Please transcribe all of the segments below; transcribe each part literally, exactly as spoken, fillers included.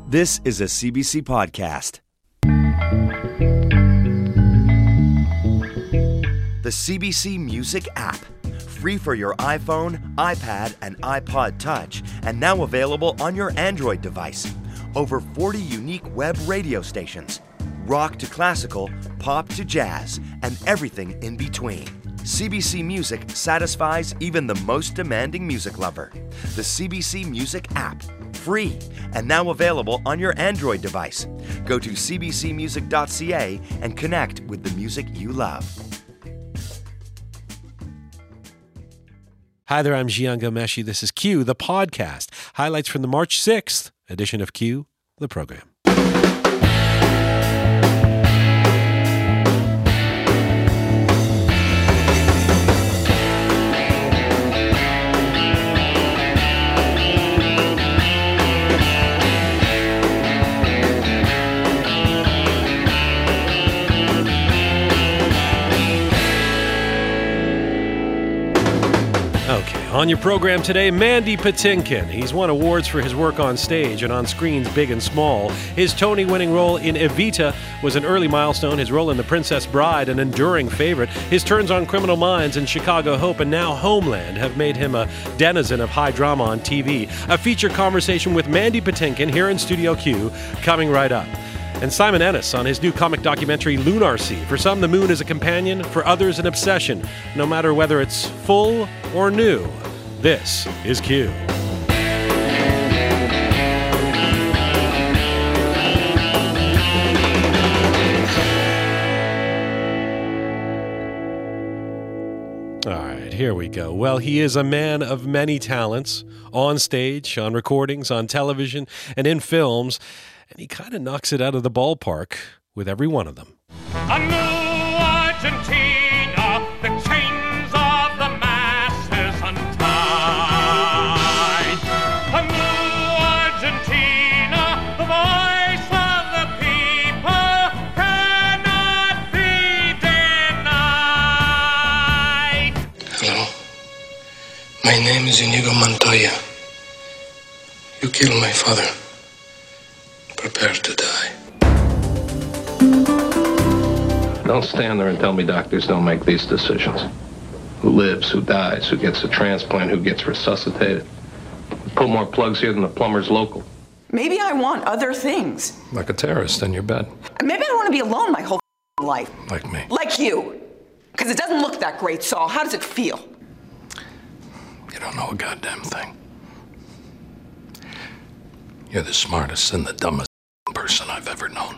This is a C B C podcast. The C B C Music app. Free for your iPhone, iPad, and iPod Touch, and now available on your Android device. Over forty unique web radio stations. Rock to classical, pop to jazz, and everything in between. C B C Music satisfies even the most demanding music lover. The C B C Music app. Free, and now available on your Android device. Go to c b c music dot c a and connect with the music you love. Hi there, I'm Jian Ghomeshi. This is Q, the podcast. Highlights from the March sixth edition of Q, the program. Okay, on your program today, Mandy Patinkin. He's won awards for his work on stage and on screens big and small. His Tony-winning role in Evita was an early milestone. His role in The Princess Bride, an enduring favorite. His turns on Criminal Minds and Chicago Hope and now Homeland have made him a denizen of high drama on T V. A feature conversation with Mandy Patinkin here in Studio Q coming right up. And Simon Ennis on his new comic documentary, Lunarcy. For some, the moon is a companion. For others, an obsession. No matter whether it's full or new, this is Q. All right, here we go. Well, he is a man of many talents, on stage, on recordings, on television, and in films. And he kind of knocks it out of the ballpark with every one of them. A new Argentina, the chains of the masses untied. A new Argentina, the voice of the people cannot be denied. Hello. My name is Inigo Montoya. You killed my father. Prepare to die. Don't stand there and tell me doctors don't make these decisions. Who lives, who dies, who gets a transplant, who gets resuscitated. We pull more plugs here than the plumbers local. Maybe I want other things. Like a terrorist in your bed. Maybe I don't want to be alone my whole life. Like me. Like you. Because it doesn't look that great, Saul. How does it feel? You don't know a goddamn thing. You're the smartest and the dumbest person I've ever known.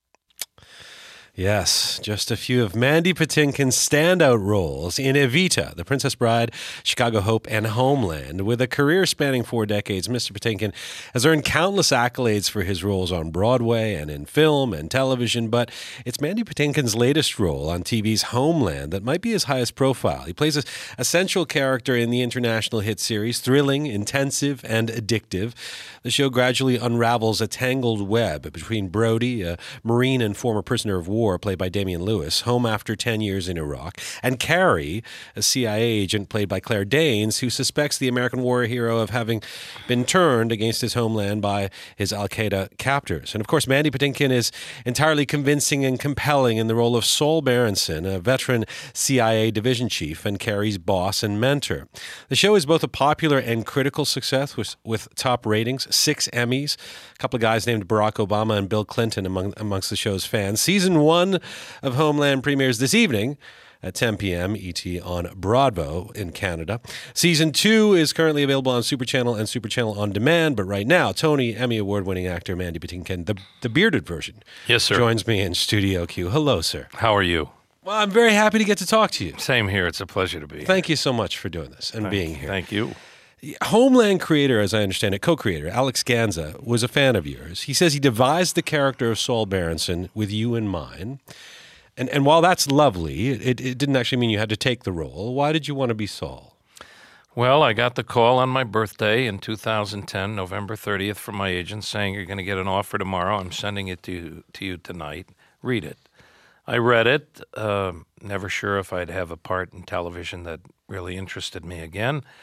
Yes, just a few of Mandy Patinkin's standout roles in Evita, The Princess Bride, Chicago Hope, and Homeland. With a career spanning four decades, Mister Patinkin has earned countless accolades for his roles on Broadway and in film and television, but it's Mandy Patinkin's latest role on T V's Homeland that might be his highest profile. He plays a, a central character in the international hit series, thrilling, intensive, and addictive. The show gradually unravels a tangled web between Brody, a Marine and former prisoner of war, played by Damian Lewis, home after ten years in Iraq, and Carrie, a C I A agent played by Claire Danes, who suspects the American war hero of having been turned against his homeland by his Al-Qaeda captors. And of course, Mandy Patinkin is entirely convincing and compelling in the role of Saul Berenson, a veteran C I A division chief and Carrie's boss and mentor. The show is both a popular and critical success with, with top ratings, six Emmys, a couple of guys named Barack Obama and Bill Clinton among amongst the show's fans. Season one of Homeland premieres this evening at ten p.m. E T on Bravo in Canada. Season two is currently available on Super Channel and Super Channel On Demand, but right now, Tony Emmy Award-winning actor Mandy Patinkin, the, the bearded version, yes, sir, joins me in Studio Q. Hello, sir. How are you? Well, I'm very happy to get to talk to you. Same here. It's a pleasure to be here. Thank you so much for doing this and Thank, being here. Thank you. Homeland creator, as I understand it, co-creator, Alex Ganza, was a fan of yours. He says he devised the character of Saul Berenson with you in mind. And and while that's lovely, it, it didn't actually mean you had to take the role. Why did you want to be Saul? Well, I got the call on my birthday in two thousand ten, November thirtieth, from my agent saying, you're going to get an offer tomorrow. I'm sending it to you, to you tonight. Read it. I read it, uh, never sure if I'd have a part in television that really interested me again.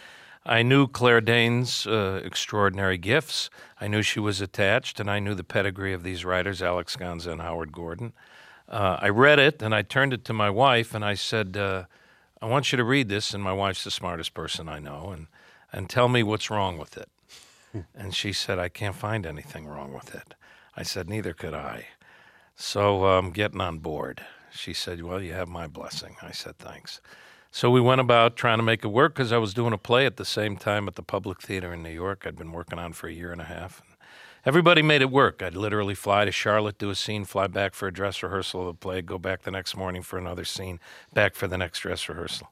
I knew Claire Danes' uh, extraordinary gifts. I knew she was attached, and I knew the pedigree of these writers, Alex Gonza and Howard Gordon. Uh, I read it, and I turned it to my wife, and I said, uh, I want you to read this, and my wife's the smartest person I know, and, and tell me what's wrong with it. And she said, I can't find anything wrong with it. I said, neither could I. So I'm um, getting on board. She said, well, you have my blessing. I said, thanks. So we went about trying to make it work because I was doing a play at the same time at the Public Theater in New York. I'd been working on for a year and a half. And everybody made it work. I'd literally fly to Charlotte, do a scene, fly back for a dress rehearsal of the play, go back the next morning for another scene, back for the next dress rehearsal.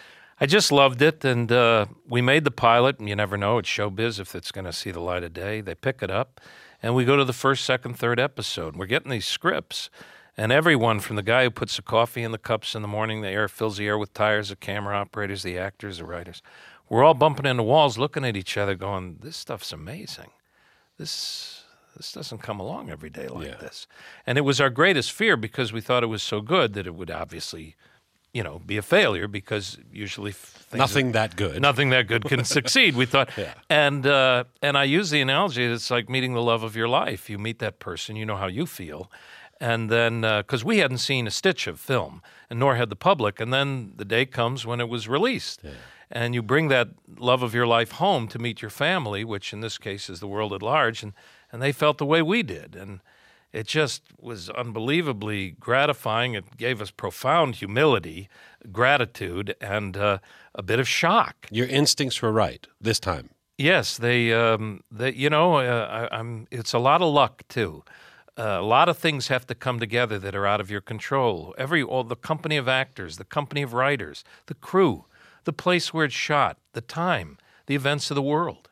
I just loved it, and uh, we made the pilot, and you never know, it's showbiz if it's going to see the light of day. They pick it up, and we go to the first, second, third episode. We're getting these scripts. And everyone, from the guy who puts the coffee in the cups in the morning, the air fills the air with tires, the camera operators, the actors, the writers, we're all bumping into walls looking at each other going, this stuff's amazing. This this doesn't come along every day like yeah. this. And it was our greatest fear because we thought it was so good that it would obviously, you know, be a failure because usually things Nothing are, that good. Nothing that good can succeed, we thought. Yeah. And, uh, and I use the analogy that it's like meeting the love of your life. You meet that person, you know how you feel. And then, because uh, we hadn't seen a stitch of film, and nor had the public, and then the day comes when it was released. Yeah. And you bring that love of your life home to meet your family, which in this case is the world at large, and, and they felt the way we did. And it just was unbelievably gratifying. It gave us profound humility, gratitude, and uh, a bit of shock. Your instincts were right this time. Yes, they, um, they you know, uh, I, I'm. It's a lot of luck, too. Uh, a lot of things have to come together that are out of your control. Every, all the company of actors, the company of writers, the crew, the place where it's shot, the time, the events of the world.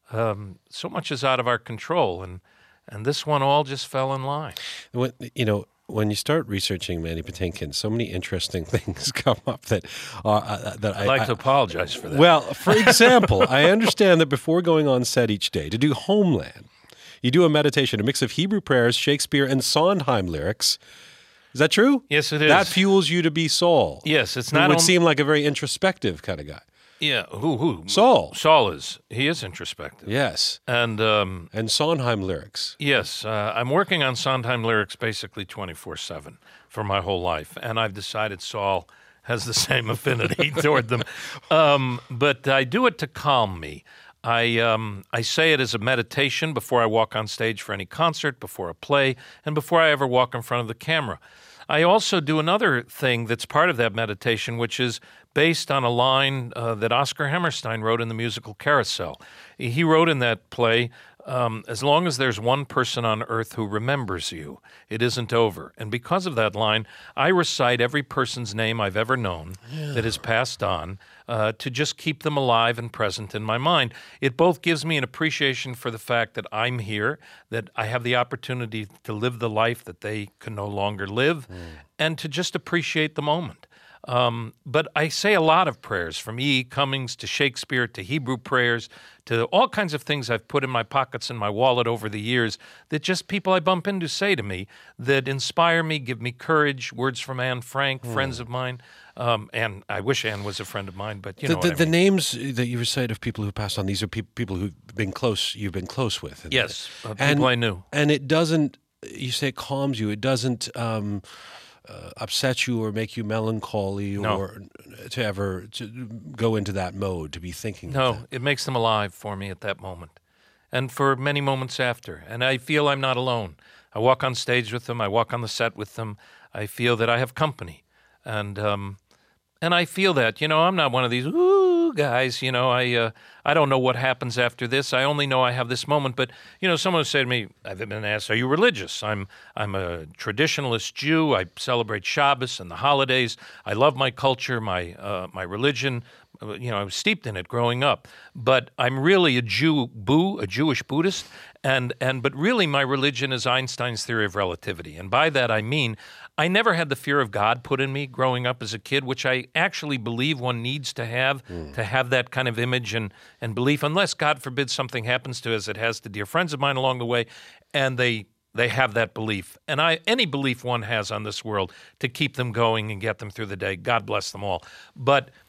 Um, so much is out of our control, and and this one all just fell in line. When, you know, when you start researching Mandy Patinkin, so many interesting things come up that are uh, that I'd I like I, to apologize for that. Well, for example, I understand that before going on set each day to do Homeland, you do a meditation, a mix of Hebrew prayers, Shakespeare, and Sondheim lyrics. Is that true? Yes, it is. That fuels you to be Saul. Yes, it's It not. would on- seem like a very introspective kind of guy. Yeah, who who? Saul. Saul is. He is introspective. Yes. And um, And Sondheim lyrics. yes, uh, I'm working on Sondheim lyrics basically twenty-four seven for my whole life, and I've decided Saul has the same affinity toward them. Um, but I do it to calm me. I um, I say it as a meditation before I walk on stage for any concert, before a play, and before I ever walk in front of the camera. I also do another thing that's part of that meditation, which is based on a line uh, that Oscar Hammerstein wrote in the musical Carousel. He wrote in that play, um, as long as there's one person on earth who remembers you, it isn't over. And because of that line, I recite every person's name I've ever known yeah. that has passed on uh, to just keep them alive and present in my mind. It both gives me an appreciation for the fact that I'm here, that I have the opportunity to live the life that they can no longer live, mm. and to just appreciate the moment. Um, but I say a lot of prayers, from E. Cummings to Shakespeare to Hebrew prayers to all kinds of things I've put in my pockets and my wallet over the years that just people I bump into say to me that inspire me, give me courage, words from Anne Frank, mm. friends of mine. Um, and I wish Anne was a friend of mine, but you the, know the, what I the mean. names that you recite of people who passed on, these are pe- people who've been close, you've been close with. Yes, uh, people and, I knew. And it doesn't, you say it calms you, it doesn't um, uh, upset you or make you melancholy no. or to ever to go into that mode, to be thinking No, of that. It makes them alive for me at that moment and for many moments after. And I feel I'm not alone. I walk on stage with them. I walk on the set with them. I feel that I have company. And um, and I feel that, you know, I'm not one of these, ooh, guys, you know, I uh, I don't know what happens after this. I only know I have this moment. But, you know, someone would say to me, I've been asked, are you religious? I'm I'm a traditionalist Jew. I celebrate Shabbos and the holidays. I love my culture, my uh, my religion. You know, I was steeped in it growing up. But I'm really a Jew, boo, a Jewish Buddhist. And and but really my religion is Einstein's theory of relativity. And by that I mean I never had the fear of God put in me growing up as a kid, which I actually believe one needs to have mm. to have that kind of image and, and belief, unless, God forbid, something happens to us, it has to dear friends of mine along the way, and they they have that belief. And I any belief one has on this world to keep them going and get them through the day, God bless them all. But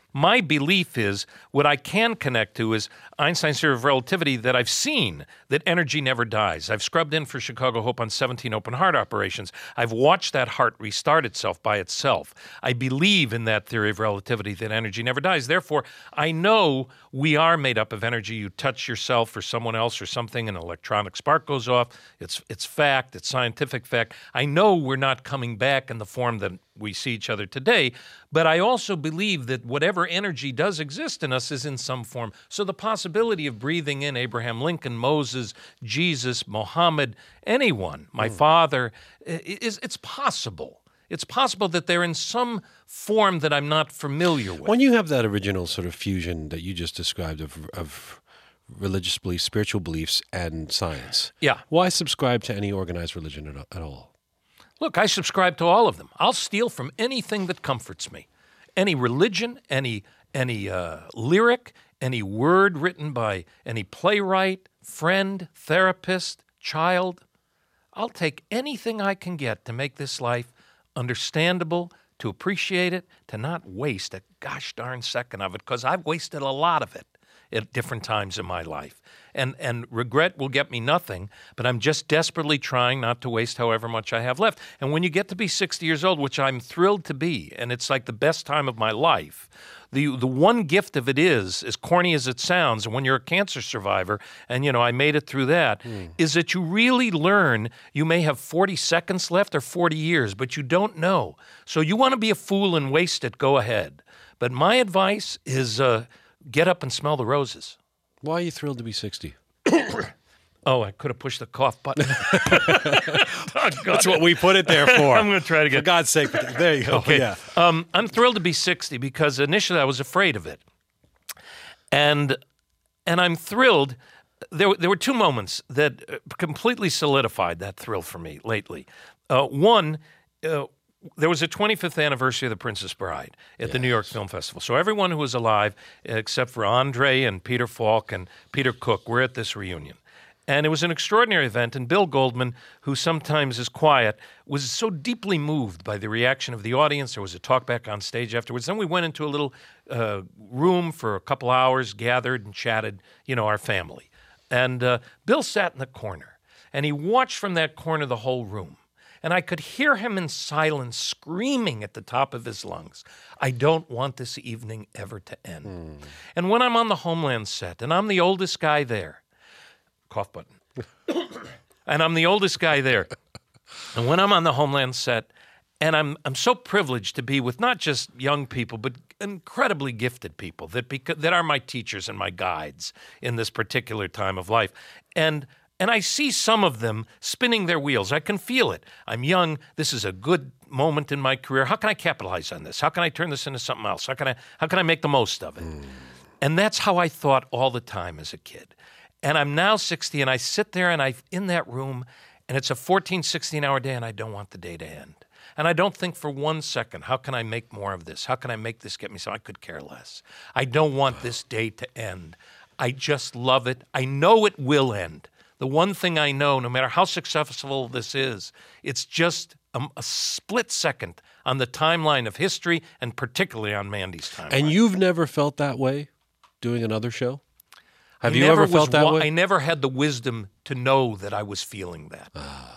My belief is, what I can connect to is Einstein's theory of relativity that I've seen, that energy never dies. I've scrubbed in for Chicago Hope on seventeen open heart operations. I've watched that heart restart itself by itself. I believe in that theory of relativity, that energy never dies. Therefore, I know we are made up of energy. You touch yourself or someone else or something, an electronic spark goes off. It's, it's fact. It's scientific fact. I know we're not coming back in the form that we see each other today, but I also believe that whatever energy does exist in us is in some form. So the possibility of breathing in Abraham Lincoln, Moses, Jesus, Mohammed, anyone, my mm. father, is it's possible. It's possible that they're in some form that I'm not familiar with. When you have that original sort of fusion that you just described of, of religious beliefs, spiritual beliefs, and science, yeah. why subscribe to any organized religion at, at all? Look, I subscribe to all of them. I'll steal from anything that comforts me. Any religion, any any uh, lyric, any word written by any playwright, friend, therapist, child. I'll take anything I can get to make this life understandable, to appreciate it, to not waste a gosh darn second of it, because I've wasted a lot of it at different times in my life. And and regret will get me nothing, but I'm just desperately trying not to waste however much I have left. And when you get to be sixty years old, which I'm thrilled to be, and it's like the best time of my life, the the one gift of it is, as corny as it sounds, when you're a cancer survivor, and you know, I made it through that, mm. is that you really learn you may have forty seconds left or forty years, but you don't know. So you want to be a fool and waste it, go ahead. But my advice is uh, get up and smell the roses. Why are you thrilled to be sixty? Oh, I could have pushed the cough button. That's what we put it there for. I'm going to try to get... For God's sake. There you go. Okay. Yeah. Um, I'm thrilled to be sixty because initially I was afraid of it. And and I'm thrilled. There, there were two moments that completely solidified that thrill for me lately. Uh, one... Uh, There was a twenty-fifth anniversary of The Princess Bride at yes. the New York Film Festival. So everyone who was alive, except for Andre and Peter Falk and Peter Cook, were at this reunion. And it was an extraordinary event, and Bill Goldman, who sometimes is quiet, was so deeply moved by the reaction of the audience. There was a talk back on stage afterwards. Then we went into a little uh, room for a couple hours, gathered and chatted, you know, our family. And uh, Bill sat in the corner, and he watched from that corner the whole room. And I could hear him in silence screaming at the top of his lungs, I don't want this evening ever to end. Mm. And when I'm on the Homeland set, and I'm the oldest guy there, cough button, and I'm the oldest guy there, and when I'm on the Homeland set, and I'm I'm so privileged to be with not just young people, but incredibly gifted people that beca- that are my teachers and my guides in this particular time of life. And And I see some of them spinning their wheels. I can feel it. I'm young. This is a good moment in my career. How can I capitalize on this? How can I turn this into something else? How can I how can I make the most of it? Mm. And that's how I thought all the time as a kid. And I'm now sixty, and I sit there and I'm in that room, and it's a fourteen, sixteen-hour day, and I don't want the day to end. And I don't think for one second, how can I make more of this? How can I make this get me so I could care less? I don't want this day to end. I just love it. I know it will end. The one thing I know, no matter how successful this is, it's just a, a split second on the timeline of history, and particularly on Mandy's timeline. And you've never felt that way doing another show? Have I you ever felt that wa- way? I never had the wisdom to know that I was feeling that. Ah.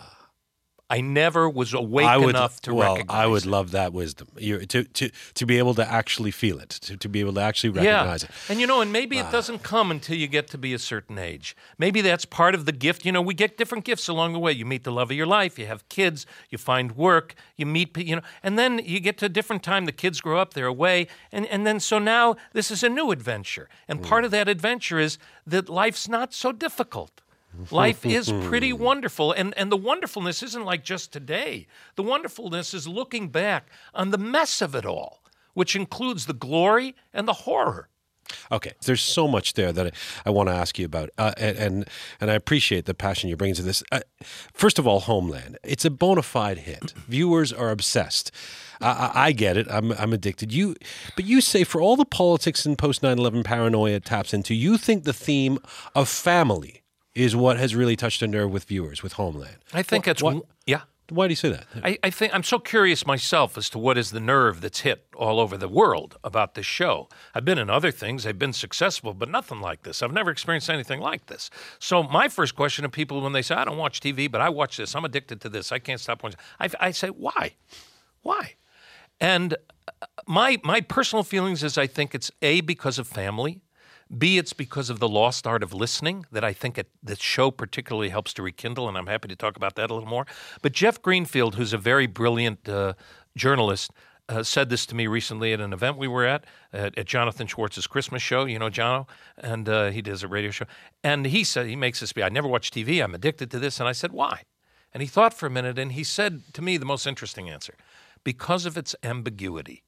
I never was awake I would, enough to well, recognize I would it. love that wisdom, you to, to, to be able to actually feel it, to, to be able to actually recognize yeah. it. And, you know, and maybe ah. it doesn't come until you get to be a certain age. Maybe that's part of the gift. You know, we get different gifts along the way. You meet the love of your life. You have kids. You find work. You meet, you know, and then you get to a different time. The kids grow up. They're away. And, and then so now this is a new adventure. And mm. part of that adventure is that life's not so difficult. Life is pretty wonderful, and, and the wonderfulness isn't like just today. The wonderfulness is looking back on the mess of it all, which includes the glory and the horror. Okay, there's so much there that I, I want to ask you about, uh, and, and and I appreciate the passion you're bringing to this. Uh, first of all, Homeland. It's a bona fide hit. Viewers are obsessed. I, I, I get it. I'm I'm addicted. You, but you say for all the politics and post nine eleven paranoia it taps into, you think the theme of family is what has really touched a nerve with viewers with Homeland. I think what, it's what, yeah. Why do you say that? I, I think I'm so curious myself as to what is the nerve that's hit all over the world about this show. I've been in other things. I've been successful, but nothing like this. I've never experienced anything like this. So my first question to people when they say, I don't watch T V, but I watch this. I'm addicted to this. I can't stop watching. I, I say, why? Why? And my my personal feelings is I think it's A, because of family. B, it's because of the lost art of listening that I think it, this show particularly helps to rekindle, and I'm happy to talk about that a little more. But Jeff Greenfield, who's a very brilliant uh, journalist, uh, said this to me recently at an event we were at, at, at Jonathan Schwartz's Christmas show. You know Jono? And uh, he does a radio show. And he said, he makes this speech, I never watch T V, I'm addicted to this. And I said, why? And he thought for a minute, and he said to me the most interesting answer, because of its ambiguity.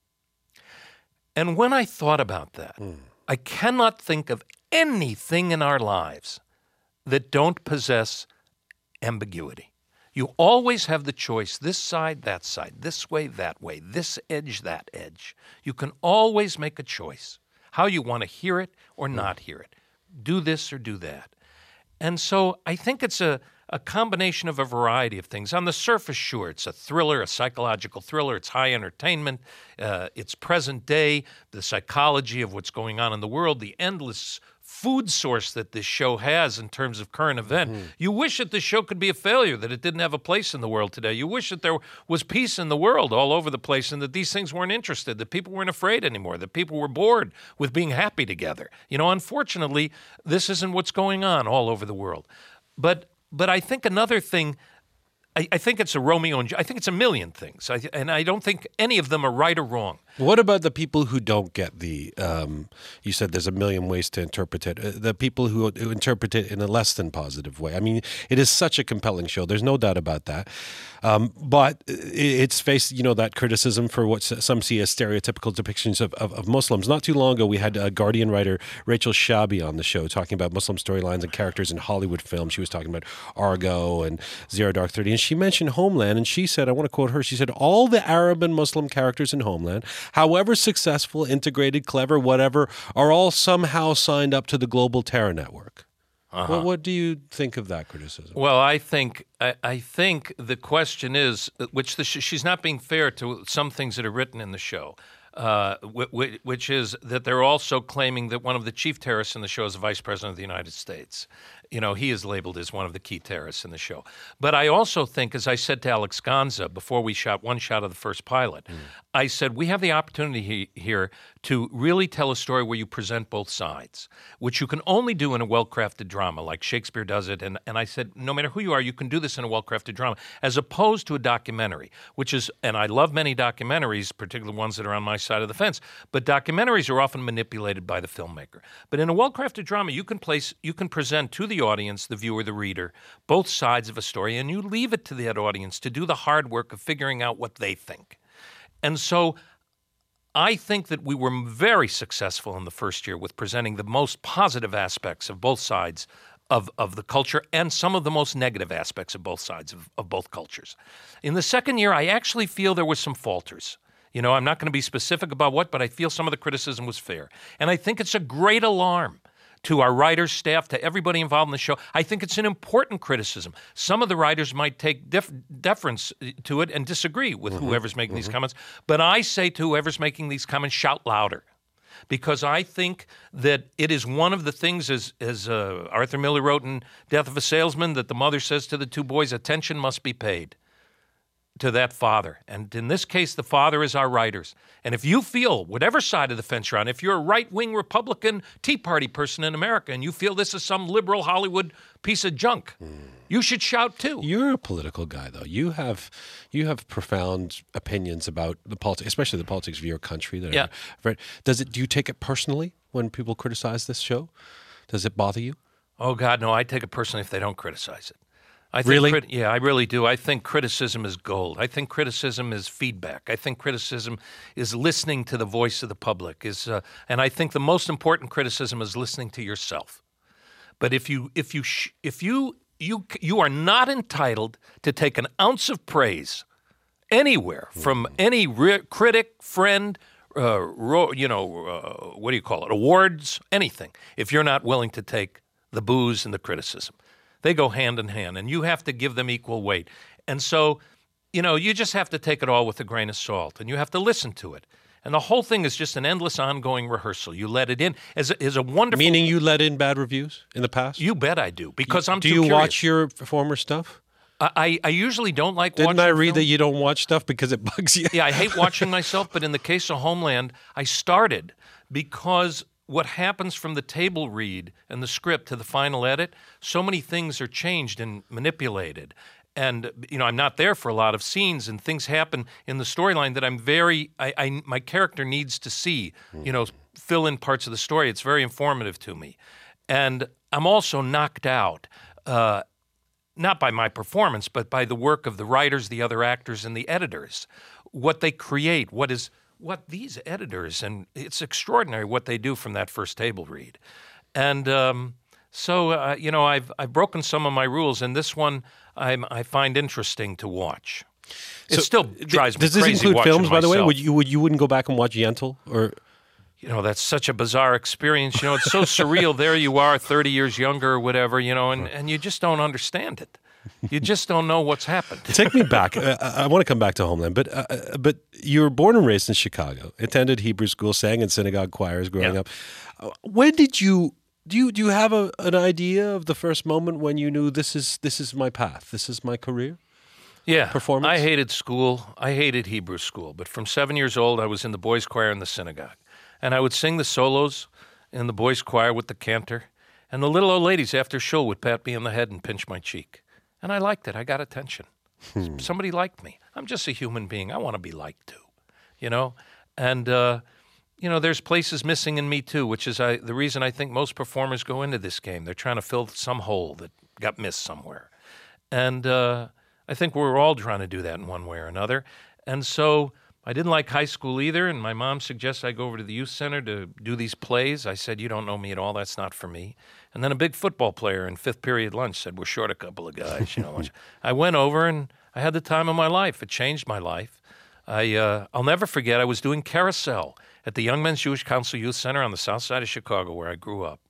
And when I thought about that, mm. I cannot think of anything in our lives that don't possess ambiguity. You always have the choice, this side, that side, this way, that way, this edge, that edge. You can always make a choice, how you want to hear it or not hear it, do this or do that. And so I think it's a, a combination of a variety of things. On the surface, sure, it's a thriller, a psychological thriller. It's high entertainment. Uh, it's present day, the psychology of what's going on in the world, the endless food source that this show has in terms of current event. Mm-hmm. You wish that this show could be a failure, that it didn't have a place in the world today. You wish that there was peace in the world all over the place and that these things weren't interested, that people weren't afraid anymore, that people were bored with being happy together. You know, unfortunately, this isn't what's going on all over the world. But But I think another thing, I, I think it's a Romeo and I think it's a million things, I, and I don't think any of them are right or wrong. What about the people who don't get the, um, you said there's a million ways to interpret it, uh, the people who, who interpret it in a less than positive way? I mean, it is such a compelling show. There's no doubt about that. Um, but it's faced, you know, that criticism for what some see as stereotypical depictions of, of, of Muslims. Not too long ago, we had a Guardian writer, Rachel Shabi, on the show talking about Muslim storylines and characters in Hollywood films. She was talking about Argo and Zero Dark Thirty, and she mentioned Homeland, and she said, I want to quote her, she said, all the Arab and Muslim characters in Homeland, however successful, integrated, clever, whatever, are all somehow signed up to the global terror network. Uh-huh. Well, what do you think of that criticism? Well, I think I, I think the question is, which the sh- she's not being fair to some things that are written in the show, uh, w- w- which is that they're also claiming that one of the chief terrorists in the show is the Vice President of the United States. You know, he is labeled as one of the key terrorists in the show. But I also think, as I said to Alex Gonza before we shot one shot of the first pilot, mm. I said we have the opportunity he- here to really tell a story where you present both sides, which you can only do in a well-crafted drama like Shakespeare does it. And, and I said, no matter who you are, you can do this in a well-crafted drama, as opposed to a documentary, which is, and I love many documentaries, particularly ones that are on my side of the fence, but documentaries are often manipulated by the filmmaker. But in a well-crafted drama, you can place, you can present to the audience, the viewer, the reader, both sides of a story, and you leave it to that audience to do the hard work of figuring out what they think. And so I think that we were very successful in the first year with presenting the most positive aspects of both sides of, of the culture and some of the most negative aspects of both sides of, of both cultures. In the second year, I actually feel there was some falters. You know, I'm not going to be specific about what, but I feel some of the criticism was fair. And I think it's a great alarm to our writers, staff, to everybody involved in the show. I think it's an important criticism. Some of the writers might take def- deference to it and disagree with mm-hmm. whoever's making mm-hmm. these comments. But I say to whoever's making these comments, shout louder. Because I think that it is one of the things, as, as uh, Arthur Miller wrote in Death of a Salesman, that the mother says to the two boys, attention must be paid to that father. And in this case, the father is our writers. And if you feel, whatever side of the fence you're on, if you're a right-wing Republican Tea Party person in America and you feel this is some liberal Hollywood piece of junk, mm. you should shout too. You're a political guy, though. You have you have profound opinions about the politics, especially the politics of your country. That yeah. Are, does it? Do you take it personally when people criticize this show? Does it bother you? Oh, God, no. I take it personally if they don't criticize it. I think really? Crit- yeah, I really do. I think criticism is gold. I think criticism is feedback. I think criticism is listening to the voice of the public. Is, uh, and I think the most important criticism is listening to yourself. But if you if you sh- if you you you are not entitled to take an ounce of praise anywhere from any re- critic, friend, uh, ro- you know, uh, what do you call it? Awards, anything. If you're not willing to take the booze and the criticism. They go hand in hand, and you have to give them equal weight. And so, you know, you just have to take it all with a grain of salt, and you have to listen to it. And the whole thing is just an endless ongoing rehearsal. You let it in as a, as a wonderful... Meaning you let in bad reviews in the past? You bet I do, because I'm do too you curious. watch your former stuff? I, I usually don't like Didn't watching I read film. that you don't watch stuff because it bugs you? Yeah, I hate watching myself, but in the case of Homeland, I started because what happens from the table read and the script to the final edit, so many things are changed and manipulated. And, you know, I'm not there for a lot of scenes, and things happen in the storyline that I'm very, I, I my character needs to see, you know, fill in parts of the story. It's very informative to me. And I'm also knocked out, uh, not by my performance, but by the work of the writers, the other actors, and the editors. What they create, what is, what these editors, and it's extraordinary what they do from that first table read. And um, so, uh, you know, I've, I've broken some of my rules, and this one I'm, I find interesting to watch. It So, still drives me Does this crazy include watching films, by the way? myself. Would you, would, you wouldn't go back and watch Yentl? Or... You know, that's such a bizarre experience. You know, it's so surreal. There you are, thirty years younger or whatever, you know, and, and you just don't understand it. You just don't know what's happened. Take me back. uh, I, I want to come back to Homeland, but uh, but you were born and raised in Chicago, attended Hebrew school, sang in synagogue choirs growing Yeah. up. Uh, when did you do you do you have a, an idea of the first moment when you knew this is this is my path, this is my career? Yeah, Performance? I hated school. I hated Hebrew school. But from seven years old, I was in the boys' choir in the synagogue. And I would sing the solos in the boys' choir with the cantor. And the little old ladies after show would pat me on the head and pinch my cheek. And I liked it. I got attention. Hmm. Somebody liked me. I'm just a human being. I want to be liked too, you know? And, uh, you know, there's places missing in me too, which is I, the reason I think most performers go into this game. They're trying to fill some hole that got missed somewhere. And uh, I think we're all trying to do that in one way or another. And so I didn't like high school either, and my mom suggested I go over to the youth center to do these plays. I said, you don't know me at all. That's not for me. And then a big football player in fifth period lunch said, we're short a couple of guys. You know, I went over, and I had the time of my life. It changed my life. I, uh, I'll never forget, I was doing Carousel at the Young Men's Jewish Council Youth Center on the south side of Chicago, where I grew up.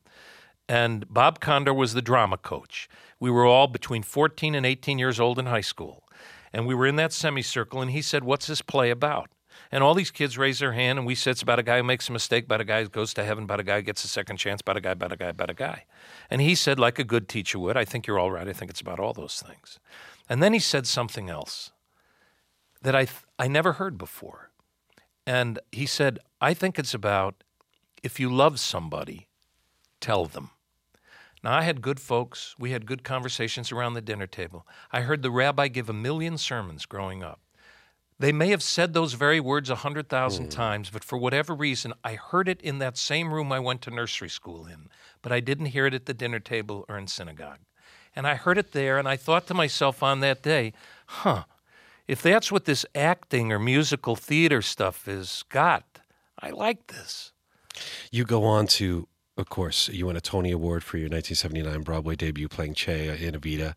And Bob Condor was the drama coach. We were all between fourteen and eighteen years old in high school. And we were in that semicircle, and he said, what's this play about? And all these kids raised their hand, and we said, it's about a guy who makes a mistake, about a guy who goes to heaven, about a guy who gets a second chance, about a guy, about a guy, about a guy. And he said, like a good teacher would, I think you're all right. I think it's about all those things. And then he said something else that I, th- I never heard before. And he said, I think it's about if you love somebody, tell them. Now, I had good folks. We had good conversations around the dinner table. I heard the rabbi give a million sermons growing up. They may have said those very words a hundred thousand mm. times, but for whatever reason, I heard it in that same room I went to nursery school in, but I didn't hear it at the dinner table or in synagogue. And I heard it there, and I thought to myself on that day, huh, if that's what this acting or musical theater stuff is got, I like this. You go on to, of course, you won a Tony Award for your nineteen seventy-nine Broadway debut playing Che in Evita.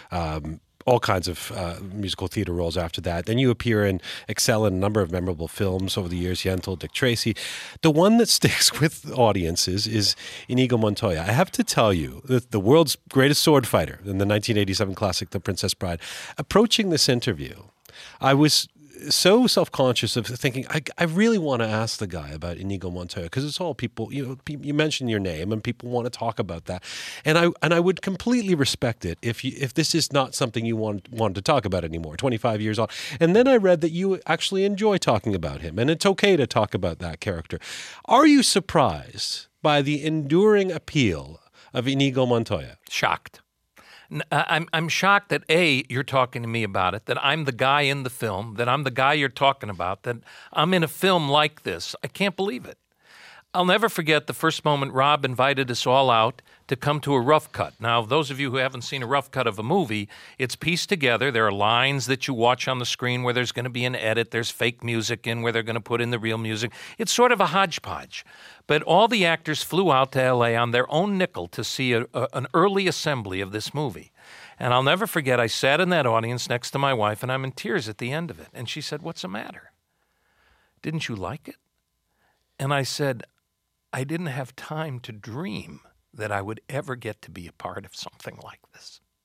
Um, all kinds of uh, musical theater roles after that. Then you appear and excel in a number of memorable films over the years, Yentl, Dick Tracy. The one that sticks with audiences is Inigo Montoya. I have to tell you that the world's greatest sword fighter in the nineteen eighty-seven classic, The Princess Bride, approaching this interview, I was so self-conscious of thinking, I, I really want to ask the guy about Inigo Montoya, because it's all people, you know, you mention your name and people want to talk about that. And I and I would completely respect it if you, if this is not something you want, want to talk about anymore, twenty-five years on. And then I read that you actually enjoy talking about him, and it's okay to talk about that character. Are you surprised by the enduring appeal of Inigo Montoya? Shocked. I'm I'm shocked that, A, you're talking to me about it, that I'm the guy in the film, that I'm the guy you're talking about, that I'm in a film like this. I can't believe it. I'll never forget the first moment Rob invited us all out to come to a rough cut. Now, those of you who haven't seen a rough cut of a movie, it's pieced together. There are lines that you watch on the screen where there's going to be an edit. There's fake music in where they're going to put in the real music. It's sort of a hodgepodge. But all the actors flew out to L A on their own nickel to see a, a, an early assembly of this movie. And I'll never forget, I sat in that audience next to my wife, and I'm in tears at the end of it. And she said, "What's the matter? Didn't you like it?" And I said, I didn't have time to dream that I would ever get to be a part of something like this.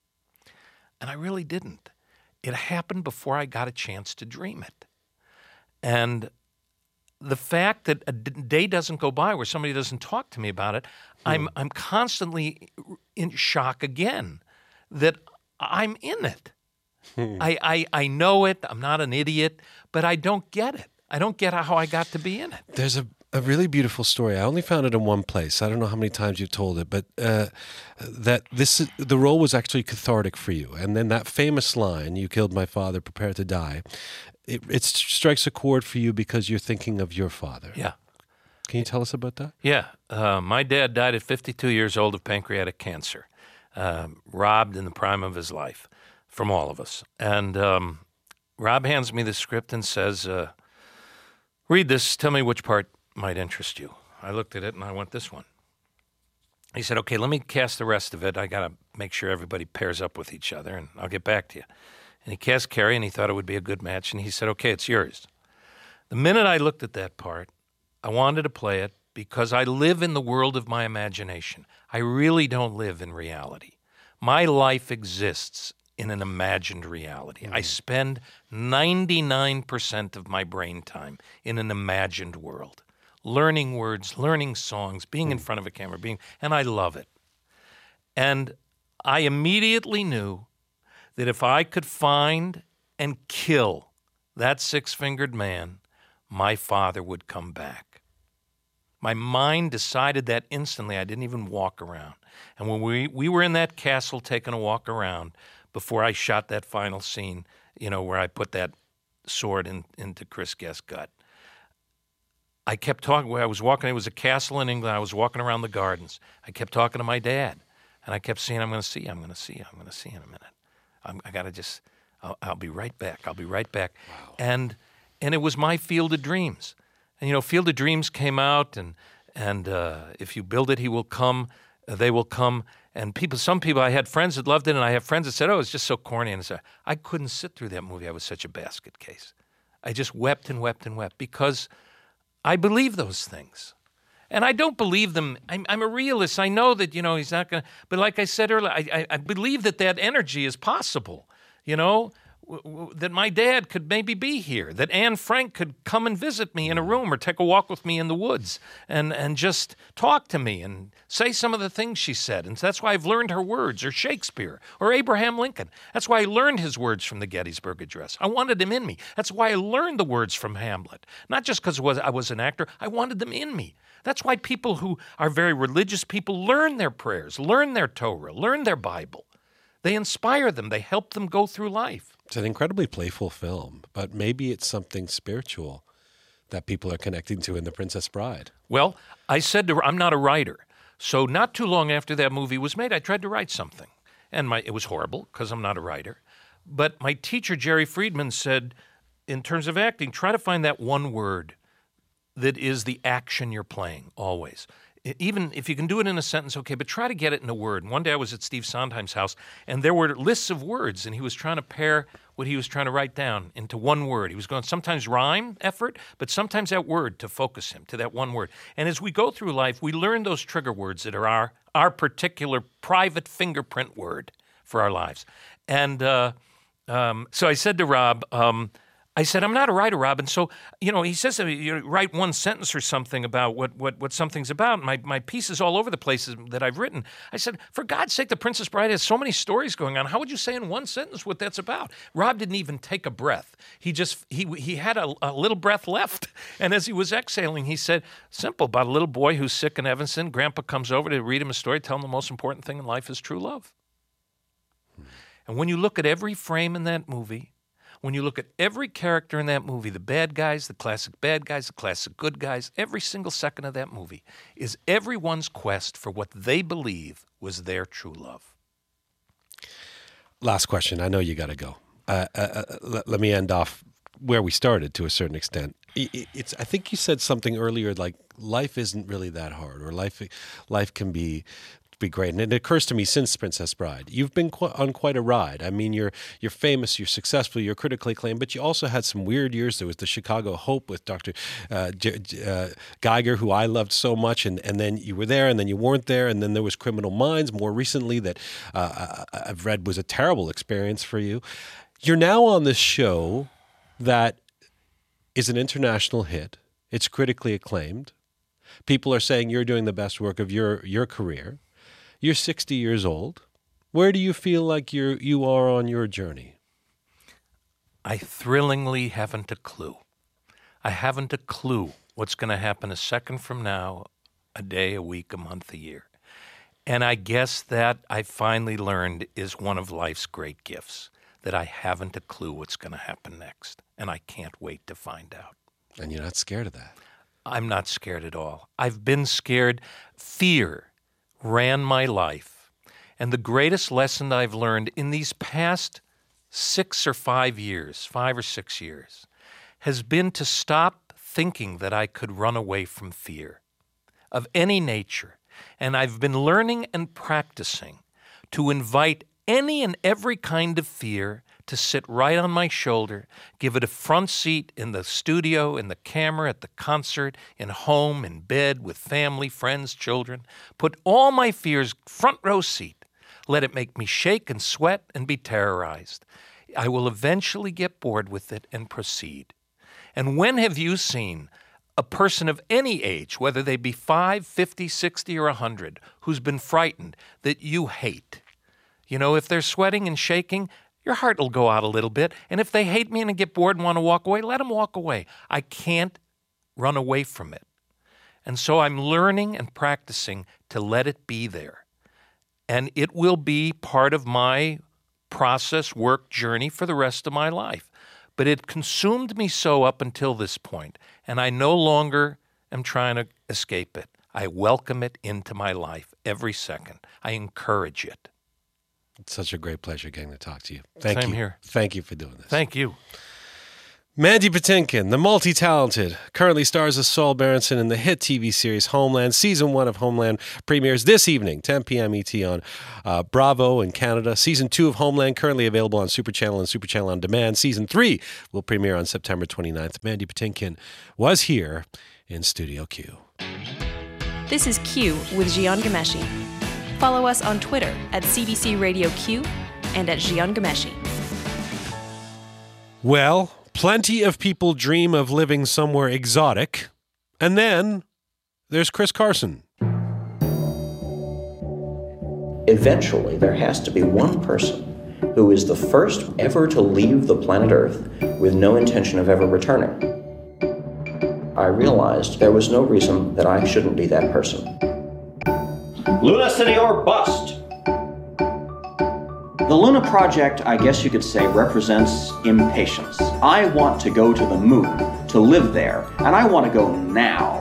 And I really didn't. It happened before I got a chance to dream it. And the fact that a d- day doesn't go by where somebody doesn't talk to me about it, hmm. I'm I'm constantly in shock again that I'm in it. Hmm. I, I I know it. I'm not an idiot, but I don't get it. I don't get how I got to be in it. There's a, a really beautiful story. I only found it in one place. I don't know how many times you've told it, but uh, that this is, the role was actually cathartic for you. And then that famous line, "You killed my father, prepare to die," it, it strikes a chord for you because you're thinking of your father. Yeah. Can you tell us about that? Yeah. Uh, my dad died at fifty-two years old of pancreatic cancer, uh, robbed in the prime of his life from all of us. And um, Rob hands me the script and says, uh, read this, tell me which part might interest you. I looked at it and I went, this one. He said, okay, let me cast the rest of it. I got to make sure everybody pairs up with each other and I'll get back to you. And he cast Carrie and he thought it would be a good match and he said, okay, it's yours. The minute I looked at that part, I wanted to play it because I live in the world of my imagination. I really don't live in reality. My life exists in an imagined reality. Mm. I spend ninety-nine percent of my brain time in an imagined world, learning words, learning songs, being mm. in front of a camera, being, and I love it. And I immediately knew that if I could find and kill that six-fingered man, my father would come back. My mind decided that instantly. I didn't even walk around. And when we, we were in that castle taking a walk around, before I shot that final scene, you know, where I put that sword in, into Chris Guest's gut, I kept talking. Where I was walking, it was a castle in England. I was walking around the gardens. I kept talking to my dad, and I kept saying, I'm going to see you, I'm going to see you, I'm going to see you in a minute. I'm, I got to just, I'll, I'll be right back. I'll be right back. Wow. And and it was my Field of Dreams. And, you know, Field of Dreams came out, and, and uh, if you build it, he will come, uh, they will come. And people, some people, I had friends that loved it, and I have friends that said, oh, it's just so corny. And I said, I couldn't sit through that movie. I was such a basket case. I just wept and wept and wept because I believe those things. And I don't believe them. I'm, I'm a realist. I know that, you know, he's not going to, but like I said earlier, I, I, I believe that that energy is possible, you know, w- w- that my dad could maybe be here, that Anne Frank could come and visit me in a room or take a walk with me in the woods and, and just talk to me and say some of the things she said. And that's why I've learned her words, or Shakespeare, or Abraham Lincoln. That's why I learned his words from the Gettysburg Address. I wanted them in me. That's why I learned the words from Hamlet. Not just because I was an actor. I wanted them in me. That's why people who are very religious people learn their prayers, learn their Torah, learn their Bible. They inspire them. They help them go through life. It's an incredibly playful film, but maybe it's something spiritual that people are connecting to in The Princess Bride. Well, I said to her, I'm not a writer. So not too long after that movie was made, I tried to write something. And my, it was horrible because I'm not a writer. But my teacher, Jerry Friedman, said, in terms of acting, try to find that one word that is the action you're playing always. Even if you can do it in a sentence, okay, but try to get it in a word. And one day I was at Steve Sondheim's house, and there were lists of words, and he was trying to pair what he was trying to write down into one word. He was going sometimes rhyme effort, but sometimes that word to focus him to that one word. And as we go through life, we learn those trigger words that are our, our particular private fingerprint word for our lives. And uh, um, so I said to Rob, um, I said, I'm not a writer, Rob. And so, you know, he says, you write one sentence or something about what, what, what something's about. My, my piece is all over the places that I've written. I said, for God's sake, The Princess Bride has so many stories going on. How would you say in one sentence what that's about? Rob didn't even take a breath. He just, he, he had a, a little breath left. And as he was exhaling, he said, simple, about a little boy who's sick in Evanston. Grandpa comes over to read him a story, tell him the most important thing in life is true love. Hmm. And when you look at every frame in that movie, when you look at every character in that movie, the bad guys, the classic bad guys, the classic good guys, every single second of that movie is everyone's quest for what they believe was their true love. Last question. I know you got to go. Uh, uh, let, let me end off where we started to a certain extent. It's. I think you said something earlier like life isn't really that hard, or life life can be be great. And it occurs to me since Princess Bride, you've been qu- on quite a ride. I mean, you're you're famous, you're successful, you're critically acclaimed, but you also had some weird years. There was the Chicago Hope with Doctor Uh, J- J- uh, Geiger, who I loved so much, and, and then you were there, and then you weren't there, and then there was Criminal Minds more recently that uh, I- I've read was a terrible experience for you. You're now on this show that is an international hit. It's critically acclaimed. People are saying you're doing the best work of your your career. You're sixty years old. Where do you feel like you're you are on your journey? I thrillingly haven't a clue. I haven't a clue what's going to happen a second from now, a day, a week, a month, a year. And I guess that I finally learned is one of life's great gifts, that I haven't a clue what's going to happen next. And I can't wait to find out. And you're not scared of that? I'm not scared at all. I've been scared. Fear ran my life. And the greatest lesson I've learned in these past six or five years, five or six years, has been to stop thinking that I could run away from fear of any nature. And I've been learning and practicing to invite any and every kind of fear to sit right on my shoulder, give it a front seat in the studio, in the camera, at the concert, in home, in bed, with family, friends, children. Put all my fears front row seat. Let it make me shake and sweat and be terrorized. I will eventually get bored with it and proceed. And when have you seen a person of any age, whether they be five, fifty, sixty, or one hundred, who's been frightened that you hate? You know, if they're sweating and shaking, your heart will go out a little bit. And if they hate me and get bored and want to walk away, let them walk away. I can't run away from it. And so I'm learning and practicing to let it be there. And it will be part of my process, work, journey for the rest of my life. But it consumed me so up until this point, and I no longer am trying to escape it. I welcome it into my life every second. I encourage it. It's such a great pleasure getting to talk to you. Thank Same you. here. Thank you for doing this. Thank you. Mandy Patinkin, the multi-talented, currently stars as Saul Berenson in the hit T V series Homeland. Season one of Homeland premieres this evening, ten p.m. E T on uh, Bravo in Canada. Season two of Homeland currently available on Super Channel and Super Channel On Demand. Season three will premiere on September twenty-ninth. Mandy Patinkin was here in Studio Q. This is Q with Jian Ghomeshi. Follow us on Twitter at C B C Radio Q and at Jian Ghomeshi. Well, plenty of people dream of living somewhere exotic. And then there's Chris Carson. Eventually, there has to be one person who is the first ever to leave the planet Earth with no intention of ever returning. I realized there was no reason that I shouldn't be that person. Luna City or bust! The Luna Project, I guess you could say, represents impatience. I want to go to the moon, to live there, and I want to go now.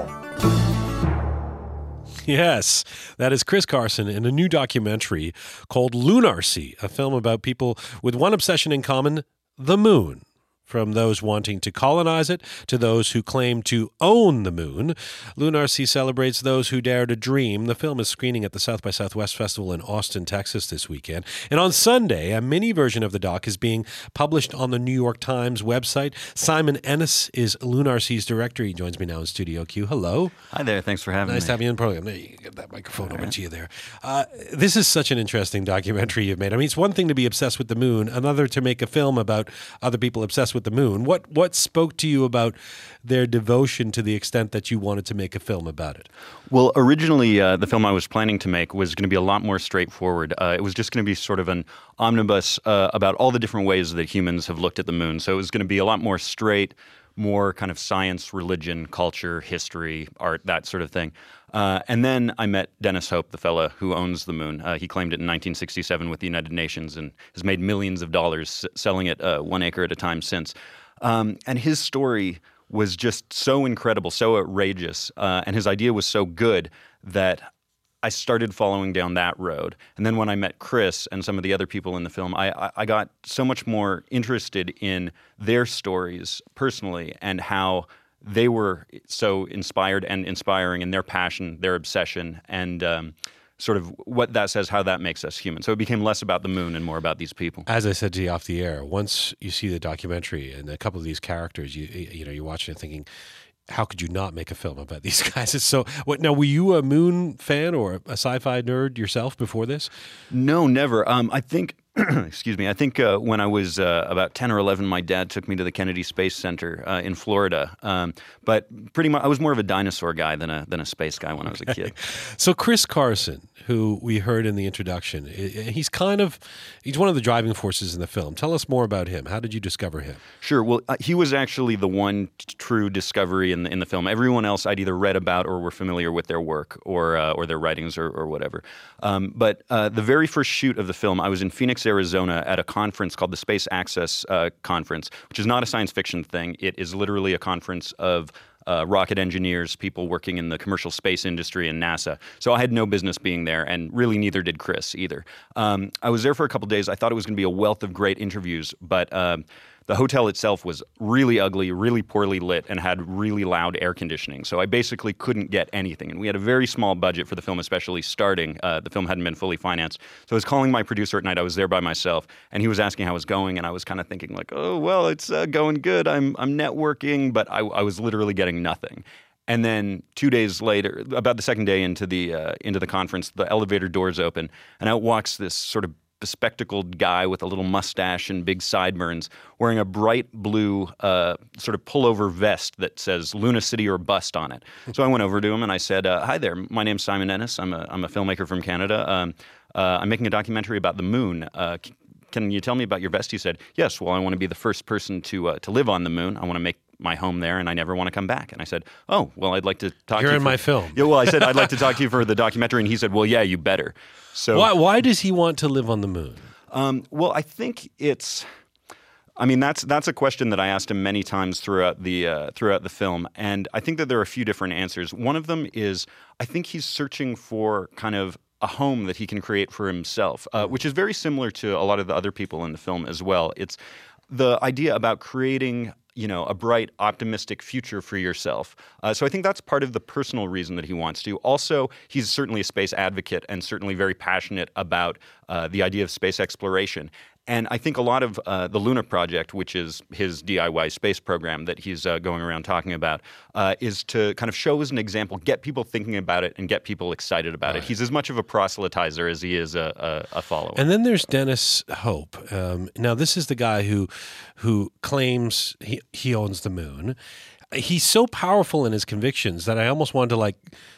Yes, that is Chris Carson in a new documentary called Lunarcy, a film about people with one obsession in common, the moon. From those wanting to colonize it to those who claim to own the moon, Lunarcy celebrates those who dare to dream. The film is screening at the South by Southwest Festival in Austin, Texas this weekend. And on Sunday, a mini version of the doc is being published on the New York Times website. Simon Ennis is Lunarcy's director. He joins me now in Studio Q. Hello. Hi there. Thanks for having nice me. Nice to have you in the program. There, you can get that microphone All over right. to you there. Uh, this is such an interesting documentary you've made. I mean, it's one thing to be obsessed with the moon, another to make a film about other people obsessed with the moon. What what spoke to you about their devotion to the extent that you wanted to make a film about it? Well, originally, uh, the film I was planning to make was going to be a lot more straightforward. Uh, it was just going to be sort of an omnibus uh, about all the different ways that humans have looked at the moon. So it was going to be a lot more straight, more kind of science, religion, culture, history, art, that sort of thing. Uh, and then I met Dennis Hope, the fella who owns the moon. Uh, he claimed it in nineteen sixty-seven with the United Nations and has made millions of dollars selling it uh, one acre at a time since. Um, and his story was just so incredible, so outrageous, uh, and his idea was so good that I started following down that road. And then when I met Chris and some of the other people in the film, I, I got so much more interested in their stories personally and how they were so inspired and inspiring in their passion, their obsession. And um, sort of what that says, how that makes us human. So it became less about the moon and more about these people. As I said to you off the air, once you see the documentary and a couple of these characters, you you know, you're watching it thinking, how could you not make a film about these guys? It's so. What now? Were you a Moon fan or a sci-fi nerd yourself before this? No, never. Um, I think. Excuse me. I think uh, when I was uh, about ten or eleven, my dad took me to the Kennedy Space Center uh, in Florida. Um, but pretty much, I was more of a dinosaur guy than a than a space guy when I was a kid. So Chris Carson, who we heard in the introduction, he's kind of he's one of the driving forces in the film. Tell us more about him. How did you discover him? Sure. Well, uh, he was actually the one t- true discovery in the, in the film. Everyone else I'd either read about or were familiar with their work or uh, or their writings or, or whatever. Um, but uh, the very first shoot of the film, I was in Phoenix, Arizona, at a conference called the Space Access uh, Conference, which is not a science fiction thing. It is literally a conference of uh, rocket engineers, people working in the commercial space industry and NASA. So I had no business being there, and really neither did Chris either. Um, I was there for a couple days. I thought it was going to be a wealth of great interviews, but um, the hotel itself was really ugly, really poorly lit, and had really loud air conditioning. So I basically couldn't get anything. And we had a very small budget for the film, especially starting. Uh, the film hadn't been fully financed. So I was calling my producer at night. I was there by myself, and he was asking how it was going. And I was kind of thinking like, oh, well, it's uh, going good. I'm I'm networking, but I, I was literally getting nothing. And then two days later, about the second day into the uh, into the conference, the elevator doors open, and out walks this sort of bespectacled guy with a little mustache and big sideburns, wearing a bright blue uh, sort of pullover vest that says Luna City or Bust on it. So I went over to him and I said, uh, "Hi there, my name's Simon Ennis. I'm a I'm a filmmaker from Canada. Um, uh, I'm making a documentary about the moon. Uh, c- can you tell me about your vest?" He said, "Yes. Well, I want to be the first person to uh, to live on the moon. I want to make my home there, and I never want to come back." And I said, "Oh, well, I'd like to talk You're to you." in for, my film. Yeah, well, I said, "I'd like to talk to you for the documentary." And he said, "Well, yeah, you better." So why why does he want to live on the moon? Um, well, I think it's. I mean, that's that's a question that I asked him many times throughout the uh, throughout the film, and I think that there are a few different answers. One of them is I think he's searching for kind of a home that he can create for himself, uh, which is very similar to a lot of the other people in the film as well. It's the idea about creating, you know, a bright, optimistic future for yourself. Uh, so I think that's part of the personal reason that he wants to. Also, he's certainly a space advocate and certainly very passionate about uh, the idea of space exploration. And I think a lot of uh, the Luna Project, which is his D I Y space program that he's uh, going around talking about, uh, is to kind of show as an example, get people thinking about it and get people excited about right. it. He's as much of a proselytizer as he is a, a, a follower. And then there's Dennis Hope. Um, now, this is the guy who who claims he, he owns the moon. He's so powerful in his convictions that I almost wanted to like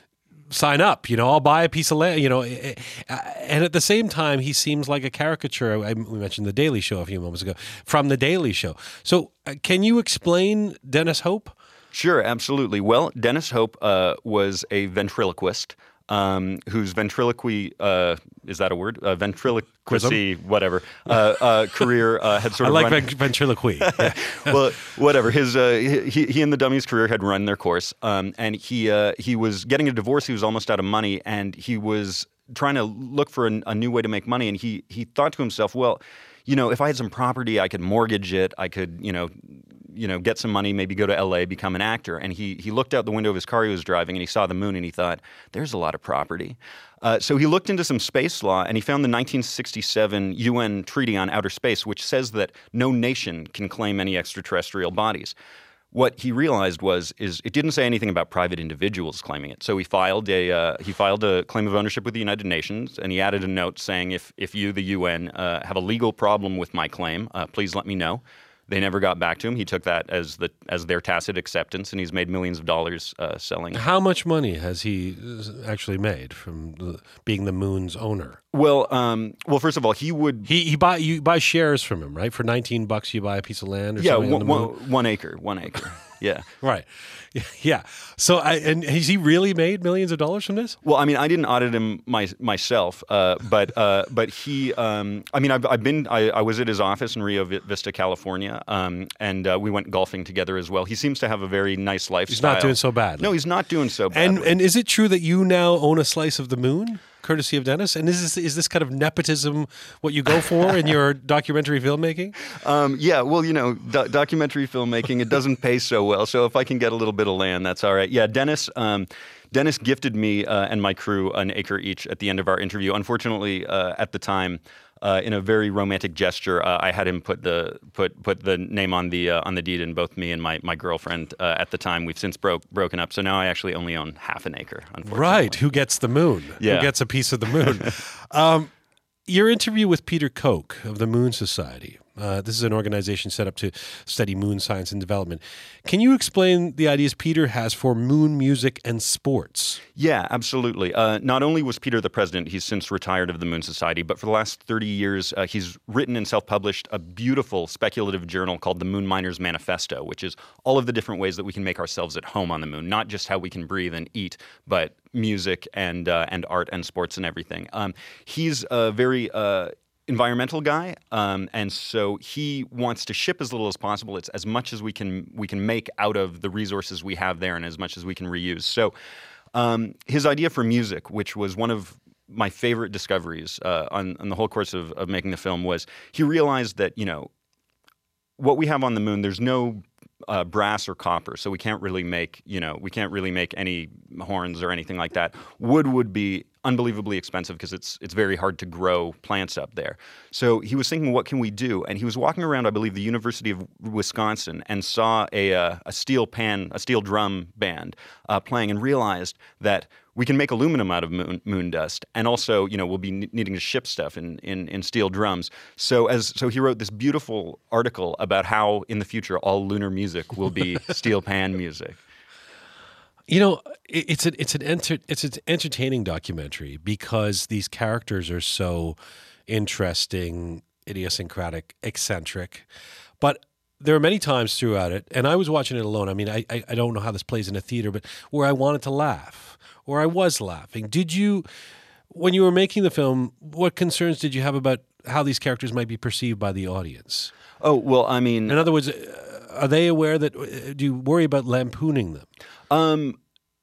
sign up, you know, I'll buy a piece of land, you know, and at the same time, he seems like a caricature. I, we mentioned The Daily Show a few moments ago, from The Daily Show. So uh, can you explain Dennis Hope? Sure, absolutely. Well, Dennis Hope uh, was a ventriloquist um, whose ventriloquy, uh, is that a word? Uh, ventriloquisy, whatever, uh, uh, career uh, had sort I of like run... ven- ventriloquy. Well, whatever. His uh, he he and the Dummies' career had run their course, um, and he uh, he was getting a divorce. He was almost out of money, and he was trying to look for a, a new way to make money. And he he thought to himself, well, you know, if I had some property, I could mortgage it. I could, you know. you know, get some money, maybe go to L A, become an actor. And he he looked out the window of his car he was driving and he saw the moon and he thought, there's a lot of property. Uh, so he looked into some space law and he found the nineteen sixty-seven U N Treaty on Outer Space, which says that no nation can claim any extraterrestrial bodies. What he realized was is it didn't say anything about private individuals claiming it. So he filed a uh, he filed a claim of ownership with the United Nations, and he added a note saying, if if you, the U N, uh, have a legal problem with my claim, uh, please let me know. They never got back to him. He took that as the as their tacit acceptance, and he's made millions of dollars uh, selling. How much money has he actually made from the, being the moon's owner? Well, um, well, first of all, he would he he buy you buy shares from him, right? For nineteen bucks, you buy a piece of land, or yeah, something one, on the moon? one, one acre, one acre. Yeah, right. Yeah. So, I, and has he really made millions of dollars from this? Well, I mean, I didn't audit him my, myself, uh, but uh, but he. Um, I mean, I've, I've been. I, I was at his office in Rio Vista, California, um, and uh, we went golfing together as well. He seems to have a very nice lifestyle. He's not doing so bad. No, he's not doing so bad. And and is it true that you now own a slice of the moon, courtesy of Dennis? And is this is this kind of nepotism what you go for in your documentary filmmaking? Um, yeah, well, you know, do- documentary filmmaking, it doesn't pay so well. So if I can get a little bit of land, that's all right. Yeah, Dennis. Um, Dennis gifted me uh, and my crew an acre each at the end of our interview. Unfortunately, uh, at the time, uh, in a very romantic gesture, uh, I had him put the put put the name on the uh, on the deed, and both me and my my girlfriend uh, at the time, we've since broke broken up. So now I actually only own half an acre. Unfortunately, right? Who gets the moon? Yeah. Who gets a piece of the moon? um, your interview with Peter Koch of the Moon Society. Uh, this is an organization set up to study moon science and development. Can you explain the ideas Peter has for moon music and sports? Yeah, absolutely. Uh, not only was Peter the president, he's since retired of the Moon Society, but for the last thirty years, uh, he's written and self-published a beautiful speculative journal called the Moon Miners Manifesto, which is all of the different ways that we can make ourselves at home on the moon, not just how we can breathe and eat, but music and uh, and art and sports and everything. Um, he's a very... Uh, environmental guy, um, and so he wants to ship as little as possible. It's as much as we can we can make out of the resources we have there, and as much as we can reuse. So, um, his idea for music, which was one of my favorite discoveries uh, on, on the whole course of, of making the film, was he realized that you know what we have on the moon. There's no uh, brass or copper, so we can't really make you know we can't really make any horns or anything like that. Wood would be unbelievably expensive because it's it's very hard to grow plants up there. So he was thinking, what can we do? And he was walking around, I believe, the University of Wisconsin and saw a uh, a steel pan, a steel drum band uh, playing, and realized that we can make aluminum out of moon, moon dust, and also, you know, we'll be ne- needing to ship stuff in, in in steel drums. So as so he wrote this beautiful article about how in the future all lunar music will be steel pan music. You know, it's an it's an enter, it's an entertaining documentary because these characters are so interesting, idiosyncratic, eccentric. But there are many times throughout it, and I was watching it alone. I mean, I I, I don't know how this plays in a theater, but where I wanted to laugh, or I was laughing. Did you, when you were making the film, what concerns did you have about how these characters might be perceived by the audience? Oh, well, I mean, in other words, are they aware that? Do you worry about lampooning them? Um,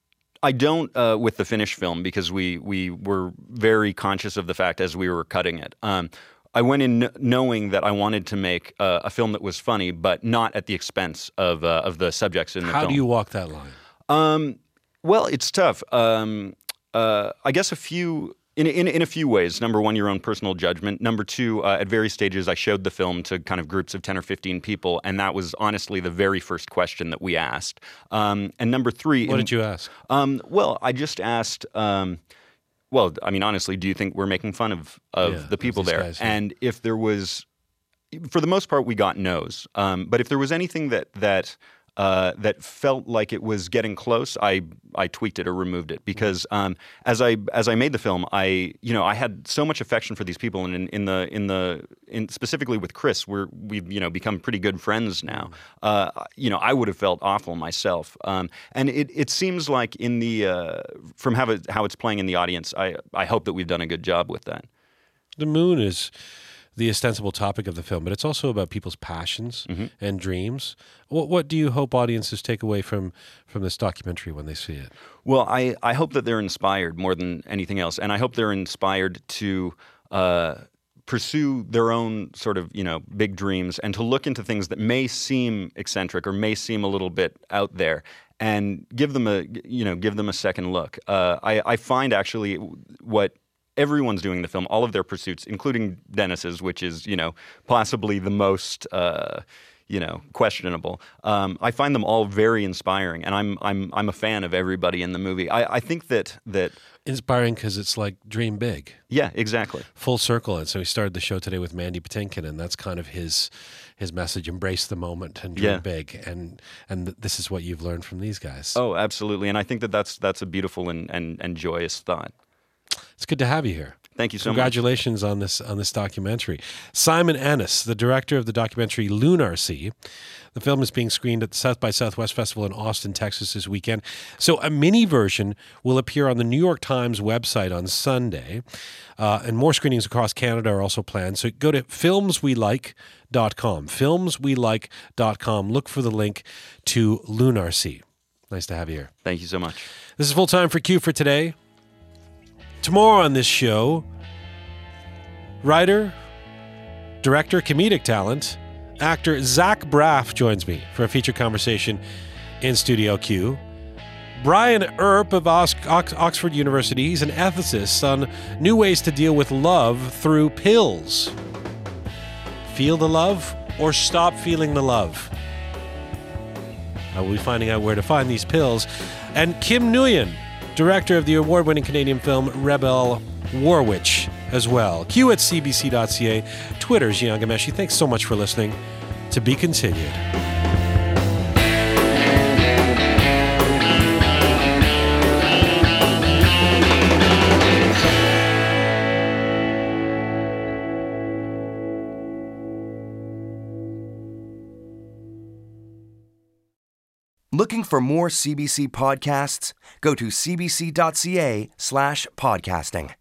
I don't uh, with the finished film because we we were very conscious of the fact as we were cutting it. Um, I went in kn- knowing that I wanted to make uh, a film that was funny, but not at the expense of uh, of the subjects in the How film. do you walk that line? Um, well, it's tough. Um, uh, I guess a few. In, in in a few ways. Number one, your own personal judgment. Number two, uh, at various stages, I showed the film to kind of groups of ten or fifteen people, and that was honestly the very first question that we asked. Um, and number three... What in, did you ask? Um, well, I just asked... Um, well, I mean, honestly, do you think we're making fun of, of Yeah, the people of these there? guys, yeah. And if there was... For the most part, we got no's. Um, but if there was anything that... that Uh, that felt like it was getting close, I I tweaked it or removed it because um, as I as I made the film, I you know I had so much affection for these people, and in, in the in the in specifically with Chris, we're we've you know become pretty good friends now. Uh, you know, I would have felt awful myself, um, and it it seems like in the uh, from how it, how it's playing in the audience, I I hope that we've done a good job with that. The moon is the ostensible topic of the film, but it's also about people's passions Mm-hmm. and dreams. What what do you hope audiences take away from from this documentary when they see it? Well, I, I hope that they're inspired more than anything else, and I hope they're inspired to uh, pursue their own sort of you know big dreams and to look into things that may seem eccentric or may seem a little bit out there, and give them a you know give them a second look. Uh, I, I find actually what everyone's doing in the film, all of their pursuits, including Dennis's, which is, you know, possibly the most, uh, you know, questionable. Um, I find them all very inspiring, and I'm I'm I'm a fan of everybody in the movie. I, I think that that inspiring because it's like dream big. Yeah, exactly. Full circle. And so we started the show today with Mandy Patinkin, and that's kind of his his message: embrace the moment and dream Yeah. big. And and th- this is what you've learned from these guys. Oh, absolutely. And I think that that's that's a beautiful and and, and joyous thought. It's good to have you here. Thank you so much. Congratulations on this on this documentary. Simon Ennis, the director of the documentary Lunar Sea. The film is being screened at the South by Southwest Festival in Austin, Texas this weekend. So a mini version will appear on the New York Times website on Sunday. Uh, and more screenings across Canada are also planned. So go to films we like dot com. films we like dot com. Look for the link to Lunar Sea. Nice to have you here. Thank you so much. This is Full Time for Q for today. Tomorrow on this show, writer, director, comedic talent, actor Zach Braff joins me for a feature conversation in Studio Q. Brian Earp of Ox- Ox- Oxford University, he's an ethicist on new ways to deal with love through pills. Feel the love or stop feeling the love? I will be finding out where to find these pills. And Kim Nguyen, director of the award-winning Canadian film Rebel War Witch as well. Q at c b c dot c a. Twitter, Jian Ghomeshi. Thanks so much for listening. To be continued. Looking for more C B C podcasts? Go to c b c dot c a slash podcasting.